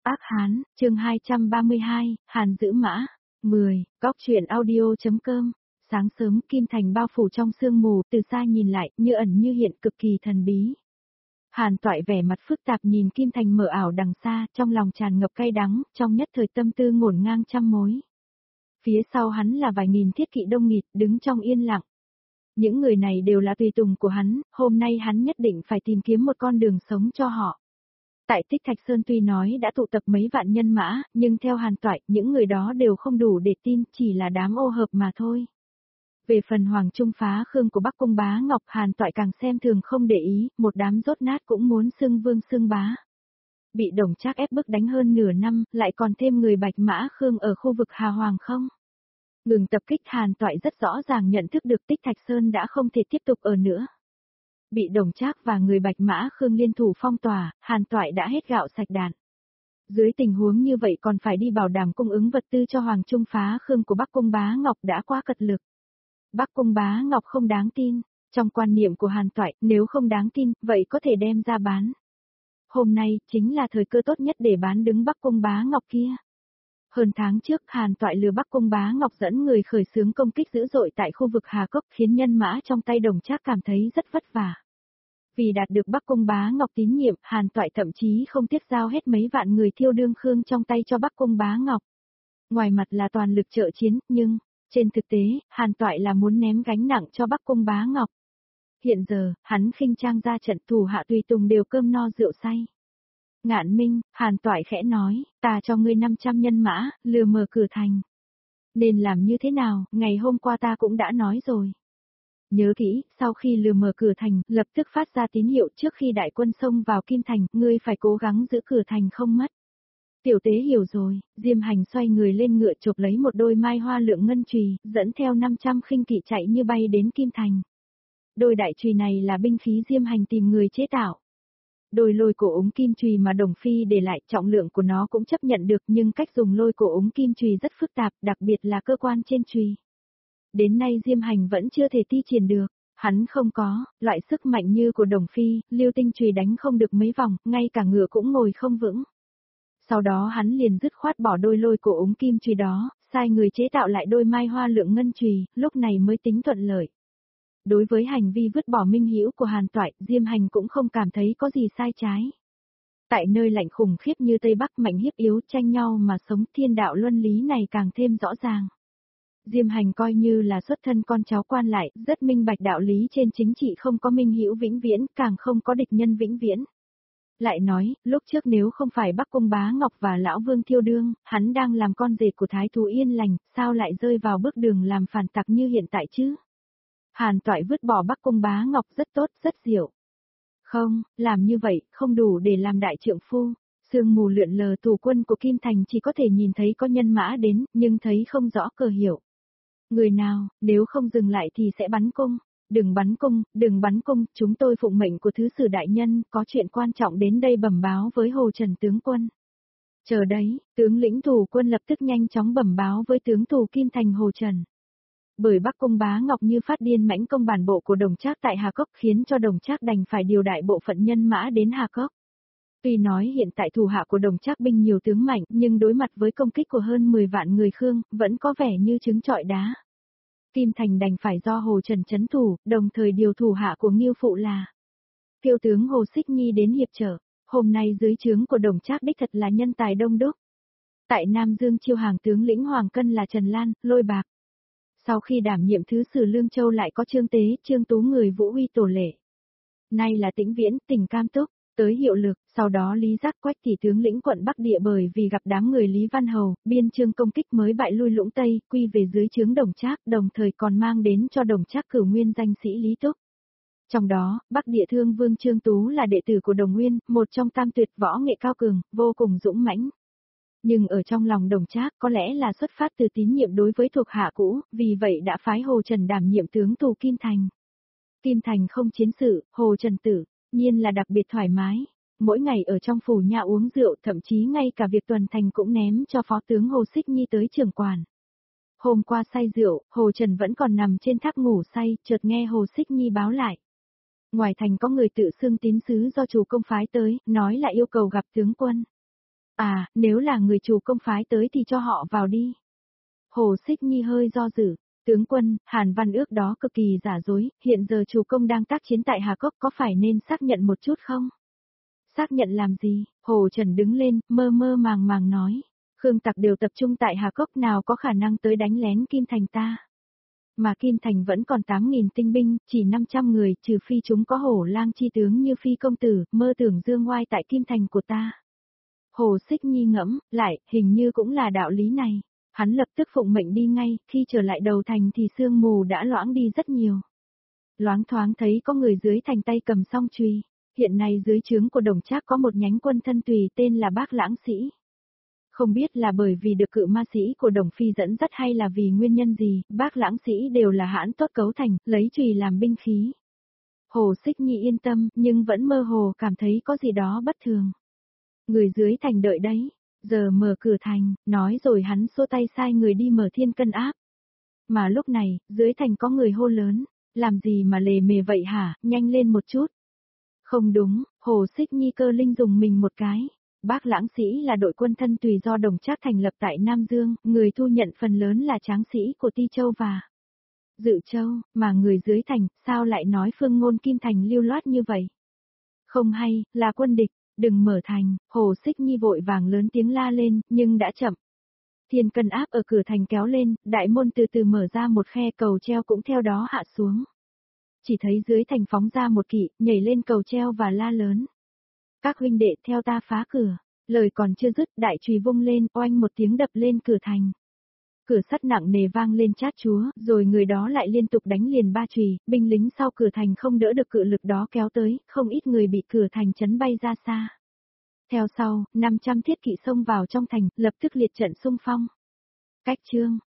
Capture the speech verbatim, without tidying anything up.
Ác Hán, chương hai trăm ba mươi hai, Hàn giữ mã. mười, góc truyện audio.com. Sáng sớm Kim Thành bao phủ trong sương mù, từ xa nhìn lại, như ẩn như hiện cực kỳ thần bí. Hàn Toại vẻ mặt phức tạp nhìn Kim Thành mờ ảo đằng xa, trong lòng tràn ngập cay đắng, trong nhất thời tâm tư ngổn ngang trăm mối. Phía sau hắn là vài nghìn thiết kỵ đông nghịt, đứng trong yên lặng. Những người này đều là tùy tùng của hắn, hôm nay hắn nhất định phải tìm kiếm một con đường sống cho họ. Tại Tích Thạch Sơn tuy nói đã tụ tập mấy vạn nhân mã, nhưng theo Hàn Toại, những người đó đều không đủ để tin, chỉ là đám ô hợp mà thôi. Về phần Hoàng Trung phá khương của Bắc Cung Bá Ngọc, Hàn Toại càng xem thường không để ý, một đám rốt nát cũng muốn xưng vương xưng bá. Bị Đồng Trác ép bức đánh hơn nửa năm, lại còn thêm người Bạch Mã Khương ở khu vực Hà Hoàng không? Ngừng tập kích, Hàn Toại rất rõ ràng nhận thức được Tích Thạch Sơn đã không thể tiếp tục ở nữa. Bị Đồng Trác và người Bạch Mã Khương liên thủ phong tỏa, Hàn Toại đã hết gạo sạch đạn. Dưới tình huống như vậy còn phải đi bảo đảm cung ứng vật tư cho Hoàng Trung phá Khương của Bắc Cung Bá Ngọc đã quá cật lực. Bắc Cung Bá Ngọc không đáng tin, trong quan niệm của Hàn Toại, nếu không đáng tin, vậy có thể đem ra bán. Hôm nay, chính là thời cơ tốt nhất để bán đứng Bắc Cung Bá Ngọc kia. Hơn tháng trước, Hàn Toại lừa Bắc Cung Bá Ngọc dẫn người khởi xướng công kích dữ dội tại khu vực Hà Cốc, khiến nhân mã trong tay Đồng Trác cảm thấy rất vất vả. Vì đạt được Bắc Cung Bá Ngọc tín nhiệm, Hàn Toại thậm chí không tiếc giao hết mấy vạn người Thiêu Đương Khương trong tay cho Bắc Cung Bá Ngọc. Ngoài mặt là toàn lực trợ chiến, nhưng, trên thực tế, Hàn Toại là muốn ném gánh nặng cho Bắc Cung Bá Ngọc. Hiện giờ, hắn khinh trang ra trận, thủ hạ tùy tùng đều cơm no rượu say. Ngạn Minh, Hàn Toại khẽ nói, ta cho ngươi năm trăm nhân mã, lừa mở cửa thành. Nên làm như thế nào, ngày hôm qua ta cũng đã nói rồi. Nhớ kỹ, sau khi lừa mở cửa thành, lập tức phát ra tín hiệu trước khi đại quân xông vào Kim Thành, ngươi phải cố gắng giữ cửa thành không mất. Tiểu tế hiểu rồi, Diêm Hành xoay người lên ngựa chộp lấy một đôi mai hoa lượng ngân chùy, dẫn theo năm trăm khinh kỵ chạy như bay đến Kim Thành. Đôi đại chùy này là binh khí Diêm Hành tìm người chế tạo. Đôi lôi cổ ống kim chùy mà Đồng Phi để lại, trọng lượng của nó cũng chấp nhận được, nhưng cách dùng lôi cổ ống kim chùy rất phức tạp, đặc biệt là cơ quan trên chùy. Đến nay Diêm Hành vẫn chưa thể thi triển được, hắn không có loại sức mạnh như của Đồng Phi, Lưu Tinh chùy đánh không được mấy vòng, ngay cả ngựa cũng ngồi không vững. Sau đó hắn liền dứt khoát bỏ đôi lôi cổ ống kim chùy đó, sai người chế tạo lại đôi mai hoa lượng ngân chùy, lúc này mới tính thuận lợi. Đối với hành vi vứt bỏ minh hữu của Hàn Toại, Diêm Hành cũng không cảm thấy có gì sai trái. Tại nơi lạnh khủng khiếp như Tây Bắc, mạnh hiếp yếu tranh nhau mà sống, thiên đạo luân lý này càng thêm rõ ràng. Diêm Hành coi như là xuất thân con cháu quan lại, rất minh bạch đạo lý trên chính trị, không có minh hữu vĩnh viễn, càng không có địch nhân vĩnh viễn. Lại nói, lúc trước nếu không phải Bắc Cung Bá Ngọc và Lão Vương Thiêu Đương, hắn đang làm con rể của Thái thú Yên Lành, sao lại rơi vào bước đường làm phản tặc như hiện tại chứ? Hàn Toại vứt bỏ Bắc Cung Bá Ngọc rất tốt, rất diệu. Không, làm như vậy, không đủ để làm đại trượng phu. Sương mù lượn lờ, thủ quân của Kim Thành chỉ có thể nhìn thấy có nhân mã đến, nhưng thấy không rõ cờ hiệu. Người nào, nếu không dừng lại thì sẽ bắn cung. Đừng bắn cung, đừng bắn cung, chúng tôi phụng mệnh của thứ sử đại nhân, có chuyện quan trọng đến đây bẩm báo với Hồ Trần tướng quân. Chờ đấy, tướng lĩnh thủ quân lập tức nhanh chóng bẩm báo với tướng thủ Kim Thành Hồ Trần. Bởi Bắc Cung Bá Ngọc như phát điên mãnh công bản bộ của Đồng Trác tại Hà Cốc, khiến cho Đồng Trác đành phải điều đại bộ phận nhân mã đến Hà Cốc. Tuy nói hiện tại thủ hạ của Đồng Trác binh nhiều tướng mạnh, nhưng đối mặt với công kích của hơn mười vạn người Khương, vẫn có vẻ như trứng trọi đá. Kim Thành đành phải do Hồ Trần trấn thủ, đồng thời điều thủ hạ của Ngưu Phụ là Kiêu tướng Hồ Xích Nhi đến hiệp trợ. Hôm nay dưới trướng của Đồng Trác đích thật là nhân tài đông đúc. Tại Nam Dương chiêu hàng tướng lĩnh Hoàng Cân là Trần Lan, Lôi Bạc. Sau khi đảm nhiệm thứ sử Lương Châu lại có Trương Tế, Trương Tú người Vũ Huy tổ lệ. Nay là Tĩnh Viễn, tỉnh Cam Túc, tới hiệu lực, sau đó Lý Giác Quách tỷ tướng lĩnh quận Bắc Địa bởi vì gặp đám người Lý Văn Hầu, biên trương công kích mới bại lui Lũng Tây, quy về dưới trướng Đồng Trác, đồng thời còn mang đến cho Đồng Trác cửu nguyên danh sĩ Lý Túc. Trong đó, Bắc Địa Thương Vương Trương Tú là đệ tử của Đồng Nguyên, một trong tam tuyệt võ nghệ cao cường, vô cùng dũng mãnh. Nhưng ở trong lòng Đồng Trác có lẽ là xuất phát từ tín nhiệm đối với thuộc hạ cũ, vì vậy đã phái Hồ Trần đảm nhiệm tướng tù Kim Thành. Kim Thành không chiến sự, Hồ Trần tự nhiên là đặc biệt thoải mái. Mỗi ngày ở trong phủ nhà uống rượu, thậm chí ngay cả việc tuần thành cũng ném cho phó tướng Hồ Xích Nhi tới trưởng quản. Hôm qua say rượu, Hồ Trần vẫn còn nằm trên tháp ngủ say, chợt nghe Hồ Xích Nhi báo lại. Ngoài thành có người tự xưng tín sứ do chủ công phái tới, nói là yêu cầu gặp tướng quân. À, nếu là người chủ công phái tới thì cho họ vào đi. Hồ Xích Nhi hơi do dự. Tướng quân, Hàn Văn Ước đó cực kỳ giả dối, hiện giờ chủ công đang tác chiến tại Hà Cốc có phải nên xác nhận một chút không? Xác nhận làm gì? Hồ Trần đứng lên, mơ mơ màng màng nói. Khương tặc đều tập trung tại Hà Cốc nào có khả năng tới đánh lén Kim Thành ta. Mà Kim Thành vẫn còn tám nghìn tinh binh, chỉ năm trăm người, trừ phi chúng có hổ lang chi tướng như phi công tử, mơ tưởng dương ngoai tại Kim Thành của ta. Hồ Xích Nhi ngẫm, lại, hình như cũng là đạo lý này. Hắn lập tức phụng mệnh đi ngay, khi trở lại đầu thành thì sương mù đã loãng đi rất nhiều. Loáng thoáng thấy có người dưới thành tay cầm song chùy. Hiện nay dưới trướng của Đồng Trác có một nhánh quân thân tùy tên là Bác Lãng Sĩ. Không biết là bởi vì được cự ma sĩ của Đồng Phi dẫn dắt hay là vì nguyên nhân gì, Bác Lãng Sĩ đều là hãn tốt cấu thành, lấy chùy làm binh khí. Hồ Xích Nhi yên tâm, nhưng vẫn mơ hồ cảm thấy có gì đó bất thường. Người dưới thành đợi đấy, giờ mở cửa thành, nói rồi hắn xua tay sai người đi mở thiên cân áp. Mà lúc này, dưới thành có người hô lớn, làm gì mà lề mề vậy hả, nhanh lên một chút. Không đúng, Hồ Xích Nhi cơ linh dùng mình một cái. Bác Lãng Sĩ là đội quân thân tùy do Đồng Trác thành lập tại Nam Dương, người thu nhận phần lớn là tráng sĩ của Ti Châu và Dự Châu, mà người dưới thành, sao lại nói phương ngôn Kim Thành lưu loát như vậy? Không hay, là quân địch, đừng mở thành, Hồ Xích Nhi vội vàng lớn tiếng la lên, nhưng đã chậm. Thiên cân áp ở cửa thành kéo lên, đại môn từ từ mở ra một khe, cầu treo cũng theo đó hạ xuống. Chỉ thấy dưới thành phóng ra một kỵ, nhảy lên cầu treo và la lớn. Các huynh đệ theo ta phá cửa, lời còn chưa dứt, đại chùy vung lên, oanh một tiếng đập lên cửa thành. Cửa sắt nặng nề vang lên chát chúa, rồi người đó lại liên tục đánh liền ba chùy, binh lính sau cửa thành không đỡ được cự lực đó kéo tới, không ít người bị cửa thành chấn bay ra xa. Theo sau, năm trăm thiết kỵ xông vào trong thành, lập tức liệt trận xung phong. Cách chương